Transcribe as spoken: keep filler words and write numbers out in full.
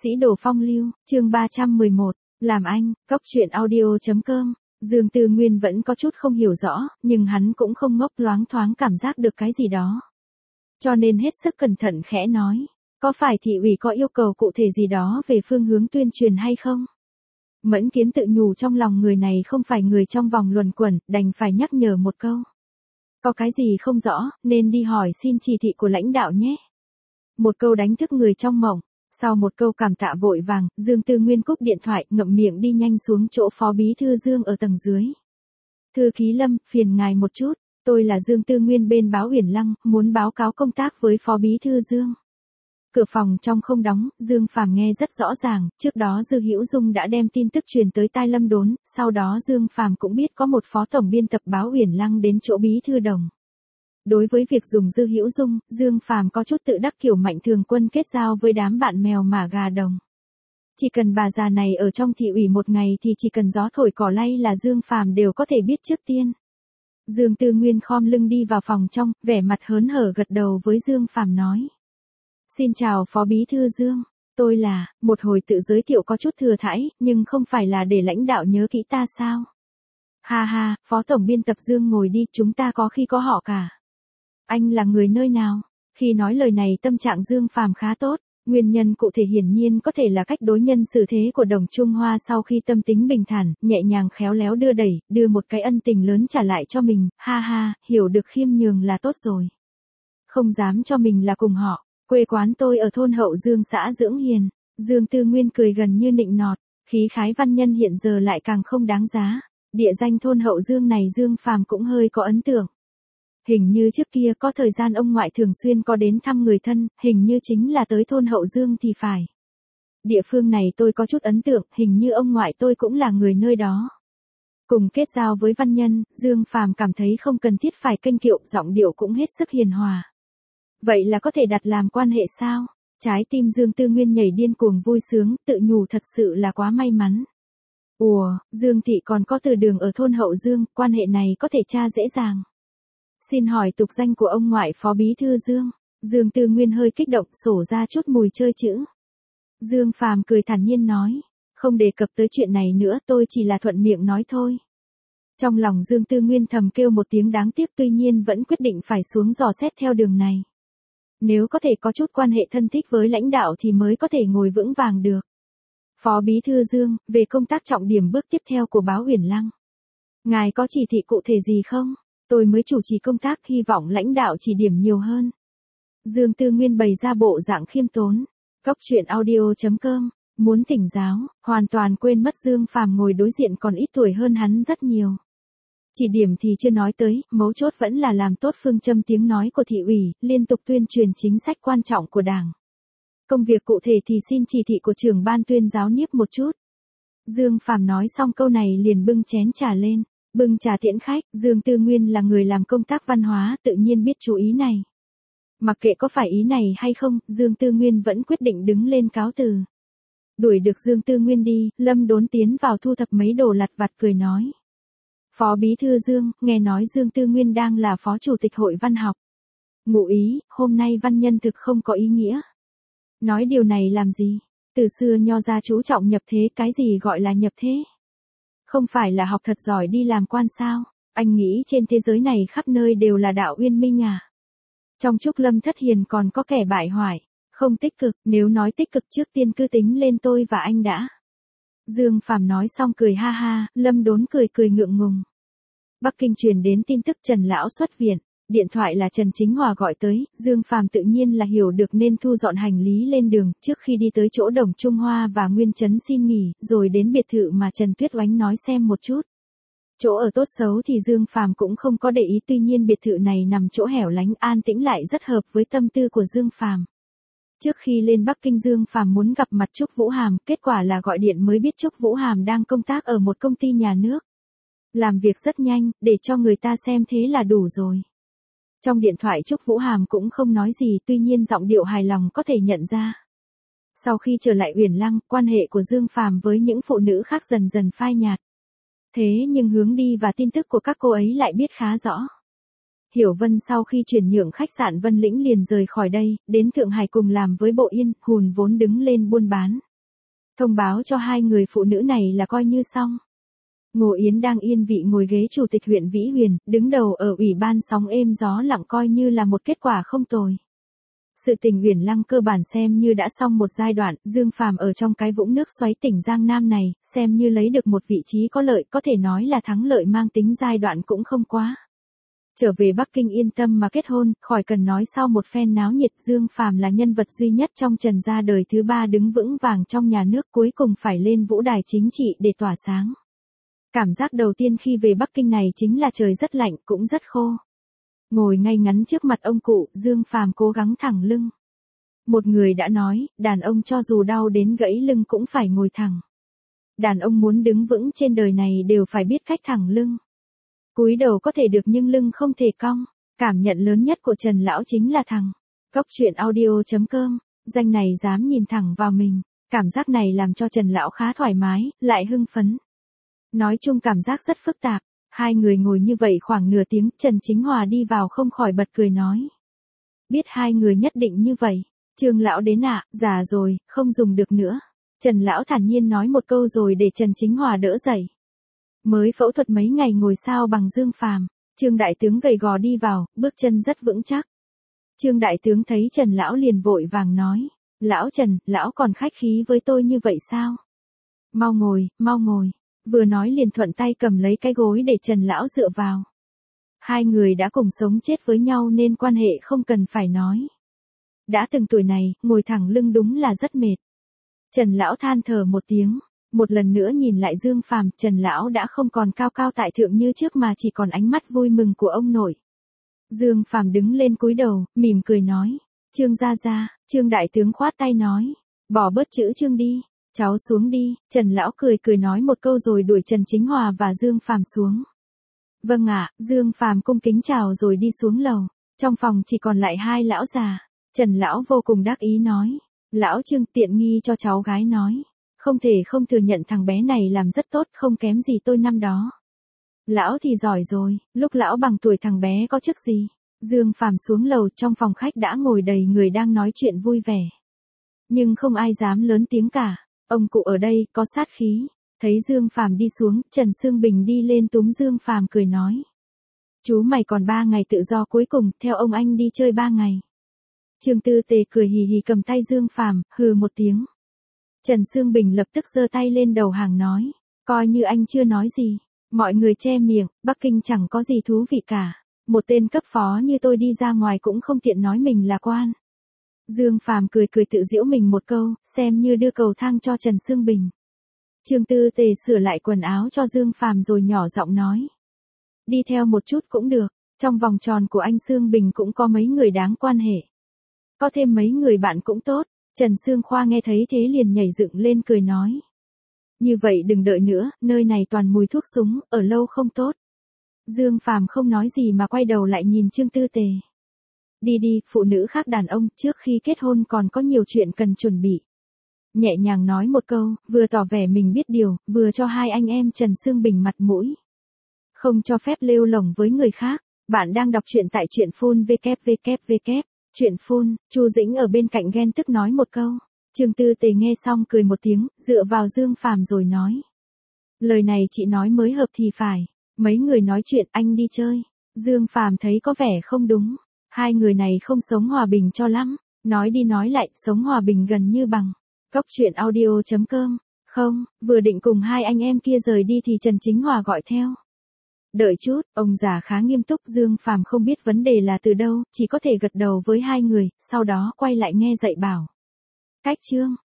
Sĩ đồ phong lưu, chương ba trăm mười một, làm anh, cóc truyện audio chấm com. Dương Tư Nguyên vẫn có chút không hiểu rõ, nhưng hắn cũng không ngốc, loáng thoáng cảm giác được cái gì đó. Cho nên hết sức cẩn thận khẽ nói, có phải thị ủy có yêu cầu cụ thể gì đó về phương hướng tuyên truyền hay không? Mẫn Kiến tự nhủ trong lòng người này không phải người trong vòng luẩn quẩn, đành phải nhắc nhở một câu. Có cái gì không rõ, nên đi hỏi xin chỉ thị của lãnh đạo nhé. Một câu đánh thức người trong mộng. Sau một câu cảm tạ vội vàng, Dương Tư Nguyên cúp điện thoại, ngậm miệng đi nhanh xuống chỗ Phó Bí Thư Dương ở tầng dưới. Thư ký Lâm, phiền ngài một chút, tôi là Dương Tư Nguyên bên báo Uyển Lăng, muốn báo cáo công tác với Phó Bí Thư Dương. Cửa phòng trong không đóng, Dương Phàm nghe rất rõ ràng, trước đó Dư Hữu Dung đã đem tin tức truyền tới tai Lâm Đốn, sau đó Dương Phàm cũng biết có một phó tổng biên tập báo Uyển Lăng đến chỗ Bí Thư Đồng. Đối với việc dùng Dư Hữu Dung, Dương Phàm có chút tự đắc kiểu Mạnh Thường Quân kết giao với đám bạn mèo mả gà đồng. Chỉ cần bà già này ở trong thị ủy một ngày thì chỉ cần gió thổi cỏ lay là Dương Phàm đều có thể biết trước tiên. Dương Tư Nguyên khom lưng đi vào phòng trong, vẻ mặt hớn hở gật đầu với Dương Phàm nói. Xin chào Phó Bí Thư Dương, tôi là, một hồi tự giới thiệu có chút thừa thãi, nhưng không phải là để lãnh đạo nhớ kỹ ta sao? Ha ha, Phó Tổng Biên tập Dương ngồi đi, chúng ta có khi có họ cả. Anh là người nơi nào? Khi nói lời này tâm trạng Dương Phàm khá tốt, nguyên nhân cụ thể hiển nhiên có thể là cách đối nhân xử thế của Đồng Trung Hoa sau khi tâm tính bình thản, nhẹ nhàng khéo léo đưa đẩy, đưa một cái ân tình lớn trả lại cho mình, ha ha, hiểu được khiêm nhường là tốt rồi. Không dám cho mình là cùng họ, quê quán tôi ở thôn Hậu Dương xã Dưỡng Hiền, Dương Tư Nguyên cười gần như nịnh nọt, khí khái văn nhân hiện giờ lại càng không đáng giá, địa danh thôn Hậu Dương này Dương Phàm cũng hơi có ấn tượng. Hình như trước kia có thời gian ông ngoại thường xuyên có đến thăm người thân, hình như chính là tới thôn Hậu Dương thì phải. Địa phương này tôi có chút ấn tượng, hình như ông ngoại tôi cũng là người nơi đó. Cùng kết giao với văn nhân, Dương Phàm cảm thấy không cần thiết phải kênh kiệu, giọng điệu cũng hết sức hiền hòa. Vậy là có thể đặt làm quan hệ sao? Trái tim Dương Tư Nguyên nhảy điên cuồng vui sướng, tự nhủ thật sự là quá may mắn. Ủa, Dương Thị còn có từ đường ở thôn Hậu Dương, quan hệ này có thể tra dễ dàng. Xin hỏi tục danh của ông ngoại Phó Bí Thư Dương. Dương Tư Nguyên hơi kích động, sổ ra chút mùi chơi chữ. Dương Phàm cười thản nhiên nói, không đề cập tới chuyện này nữa, tôi chỉ là thuận miệng nói thôi. Trong lòng Dương Tư Nguyên thầm kêu một tiếng đáng tiếc, tuy nhiên vẫn quyết định phải xuống dò xét theo đường này. Nếu có thể có chút quan hệ thân thích với lãnh đạo thì mới có thể ngồi vững vàng được. Phó Bí Thư Dương, về công tác trọng điểm bước tiếp theo của báo Uyển Lăng. Ngài có chỉ thị cụ thể gì không? Tôi mới chủ trì công tác, hy vọng lãnh đạo chỉ điểm nhiều hơn. Dương Tư Nguyên bày ra bộ dạng khiêm tốn. Cóc truyện audio chấm com, muốn thỉnh giáo, hoàn toàn quên mất Dương Phàm ngồi đối diện còn ít tuổi hơn hắn rất nhiều. Chỉ điểm thì chưa nói tới, mấu chốt vẫn là làm tốt phương châm tiếng nói của thị ủy, liên tục tuyên truyền chính sách quan trọng của Đảng. Công việc cụ thể thì xin chỉ thị của trưởng ban tuyên giáo Niếp một chút. Dương Phàm nói xong câu này liền bưng chén trà lên. Bưng trà tiễn khách, Dương Tư Nguyên là người làm công tác văn hóa, tự nhiên biết chú ý này. Mặc kệ có phải ý này hay không, Dương Tư Nguyên vẫn quyết định đứng lên cáo từ. Đuổi được Dương Tư Nguyên đi, Lâm Đốn tiến vào thu thập mấy đồ lặt vặt cười nói. Phó Bí Thư Dương, nghe nói Dương Tư Nguyên đang là Phó Chủ tịch Hội Văn học. Ngụ ý, hôm nay văn nhân thực không có ý nghĩa. Nói điều này làm gì? Từ xưa Nho gia chú trọng nhập thế, cái gì gọi là nhập thế? Không phải là học thật giỏi đi làm quan sao? Anh nghĩ trên thế giới này khắp nơi đều là đạo uyên minh à? Trong Trúc Lâm Thất Hiền còn có kẻ bại hoại, không tích cực, nếu nói tích cực trước tiên cứ tính lên tôi và anh đã. Dương Phàm nói xong cười ha ha, Lâm Đốn cười cười ngượng ngùng. Bắc Kinh truyền đến tin tức Trần Lão xuất viện, điện thoại là Trần Chính Hòa gọi tới, Dương Phàm tự nhiên là hiểu được nên thu dọn hành lý lên đường, trước khi đi tới chỗ Đồng Trung Hoa và Nguyên Trấn xin nghỉ, rồi đến biệt thự mà Trần Tuyết Oánh nói xem một chút. Chỗ ở tốt xấu thì Dương Phàm cũng không có để ý, tuy nhiên biệt thự này nằm chỗ hẻo lánh an tĩnh lại rất hợp với tâm tư của Dương Phàm. Trước khi lên Bắc Kinh Dương Phàm muốn gặp mặt Trúc Vũ Hàm, kết quả là gọi điện mới biết Trúc Vũ Hàm đang công tác ở một công ty nhà nước. Làm việc rất nhanh, để cho người ta xem thế là đủ rồi. Trong điện thoại Trúc Vũ Hàm cũng không nói gì, tuy nhiên giọng điệu hài lòng có thể nhận ra. Sau khi trở lại Uyển Lăng, quan hệ của Dương Phàm với những phụ nữ khác dần dần phai nhạt. Thế nhưng hướng đi và tin tức của các cô ấy lại biết khá rõ. Hiểu Vân sau khi chuyển nhượng khách sạn Vân Lĩnh liền rời khỏi đây, đến Thượng Hải cùng làm với Bộ Yên, hùn vốn đứng lên buôn bán. Thông báo cho hai người phụ nữ này là coi như xong. Ngô Yến đang yên vị ngồi ghế chủ tịch huyện Vĩ Huyền, đứng đầu ở ủy ban sóng êm gió lặng coi như là một kết quả không tồi. Sự tình Uyển Lăng cơ bản xem như đã xong một giai đoạn, Dương Phàm ở trong cái vũng nước xoáy tỉnh Giang Nam này, xem như lấy được một vị trí có lợi, có thể nói là thắng lợi mang tính giai đoạn cũng không quá. Trở về Bắc Kinh yên tâm mà kết hôn, khỏi cần nói sau một phen náo nhiệt, Dương Phàm là nhân vật duy nhất trong Trần gia đời thứ ba đứng vững vàng trong nhà nước, cuối cùng phải lên vũ đài chính trị để tỏa sáng. Cảm giác đầu tiên khi về Bắc Kinh này chính là trời rất lạnh, cũng rất khô. Ngồi ngay ngắn trước mặt ông cụ, Dương Phàm cố gắng thẳng lưng. Một người đã nói, đàn ông cho dù đau đến gãy lưng cũng phải ngồi thẳng. Đàn ông muốn đứng vững trên đời này đều phải biết cách thẳng lưng. Cúi đầu có thể được nhưng lưng không thể cong. Cảm nhận lớn nhất của Trần lão chính là thẳng. Góc truyện audio chấm com, danh này dám nhìn thẳng vào mình. Cảm giác này làm cho Trần lão khá thoải mái, lại hưng phấn. Nói chung cảm giác rất phức tạp. Hai người ngồi như vậy khoảng nửa tiếng, Trần Chính Hòa đi vào không khỏi bật cười nói. Biết hai người nhất định như vậy. Trương lão đến ạ, à, già rồi, không dùng được nữa. Trần lão thản nhiên nói một câu rồi để Trần Chính Hòa đỡ dậy. Mới phẫu thuật mấy ngày ngồi sao bằng Dương Phàm. Trương đại tướng gầy gò đi vào, bước chân rất vững chắc. Trương đại tướng thấy Trần lão liền vội vàng nói. Lão Trần, lão còn khách khí với tôi như vậy sao? Mau ngồi, mau ngồi. Vừa nói liền thuận tay cầm lấy cái gối để Trần lão dựa vào. Hai người đã cùng sống chết với nhau nên quan hệ không cần phải nói. Đã từng tuổi này, ngồi thẳng lưng đúng là rất mệt. Trần lão than thở một tiếng, một lần nữa nhìn lại Dương Phàm, Trần lão đã không còn cao cao tại thượng như trước mà chỉ còn ánh mắt vui mừng của ông nội. Dương Phàm đứng lên cúi đầu, mỉm cười nói, Trương gia gia. Trương đại tướng khoát tay nói, bỏ bớt chữ Trương đi. Cháu xuống đi, Trần lão cười cười nói một câu rồi đuổi Trần Chính Hòa và Dương Phàm xuống. Vâng ạ, Dương Phàm cung kính chào rồi đi xuống lầu. Trong phòng chỉ còn lại hai lão già. Trần lão vô cùng đắc ý nói, lão Trương tiện nghi cho cháu gái nói. Không thể không thừa nhận thằng bé này làm rất tốt, không kém gì tôi năm đó. Lão thì giỏi rồi, lúc lão bằng tuổi thằng bé có chức gì. Dương Phàm xuống lầu, trong phòng khách đã ngồi đầy người đang nói chuyện vui vẻ. Nhưng không ai dám lớn tiếng cả. Ông cụ ở đây, có sát khí. Thấy Dương Phàm đi xuống, Trần Sương Bình đi lên túm Dương Phàm cười nói. Chú mày còn ba ngày tự do cuối cùng, theo ông anh đi chơi ba ngày. Trương Tư Tề cười hì hì cầm tay Dương Phàm, hừ một tiếng. Trần Sương Bình lập tức giơ tay lên đầu hàng nói. Coi như anh chưa nói gì. Mọi người che miệng, Bắc Kinh chẳng có gì thú vị cả. Một tên cấp phó như tôi đi ra ngoài cũng không tiện nói mình là quan. Dương Phàm cười cười tự giễu mình một câu, xem như đưa cầu thang cho Trần Sương Bình. Trương Tư Tề sửa lại quần áo cho Dương Phàm rồi nhỏ giọng nói. Đi theo một chút cũng được, trong vòng tròn của anh Sương Bình cũng có mấy người đáng quan hệ. Có thêm mấy người bạn cũng tốt, Trần Sương Khoa nghe thấy thế liền nhảy dựng lên cười nói. Như vậy đừng đợi nữa, nơi này toàn mùi thuốc súng, ở lâu không tốt. Dương Phàm không nói gì mà quay đầu lại nhìn Trương Tư Tề. Đi đi, phụ nữ khác đàn ông, trước khi kết hôn còn có nhiều chuyện cần chuẩn bị. Nhẹ nhàng nói một câu, vừa tỏ vẻ mình biết điều, vừa cho hai anh em Trần Sương Bình mặt mũi. Không cho phép lêu lổng với người khác. Bạn đang đọc truyện tại truyện phun vê kép vê kép vê kép. Truyện phun, Chu Dĩnh ở bên cạnh ghen tức nói một câu. Trương Tư Tề nghe xong cười một tiếng, dựa vào Dương Phàm rồi nói. Lời này chị nói mới hợp thì phải. Mấy người nói chuyện, anh đi chơi. Dương Phàm thấy có vẻ không đúng. Hai người này không sống hòa bình cho lắm. Nói đi nói lại, sống hòa bình gần như bằng. Góc truyện audio chấm com. Không, vừa định cùng hai anh em kia rời đi thì Trần Chính Hòa gọi theo. Đợi chút, ông già khá nghiêm túc. Dương Phàm không biết vấn đề là từ đâu, chỉ có thể gật đầu với hai người, sau đó quay lại nghe dạy bảo. Cách chương.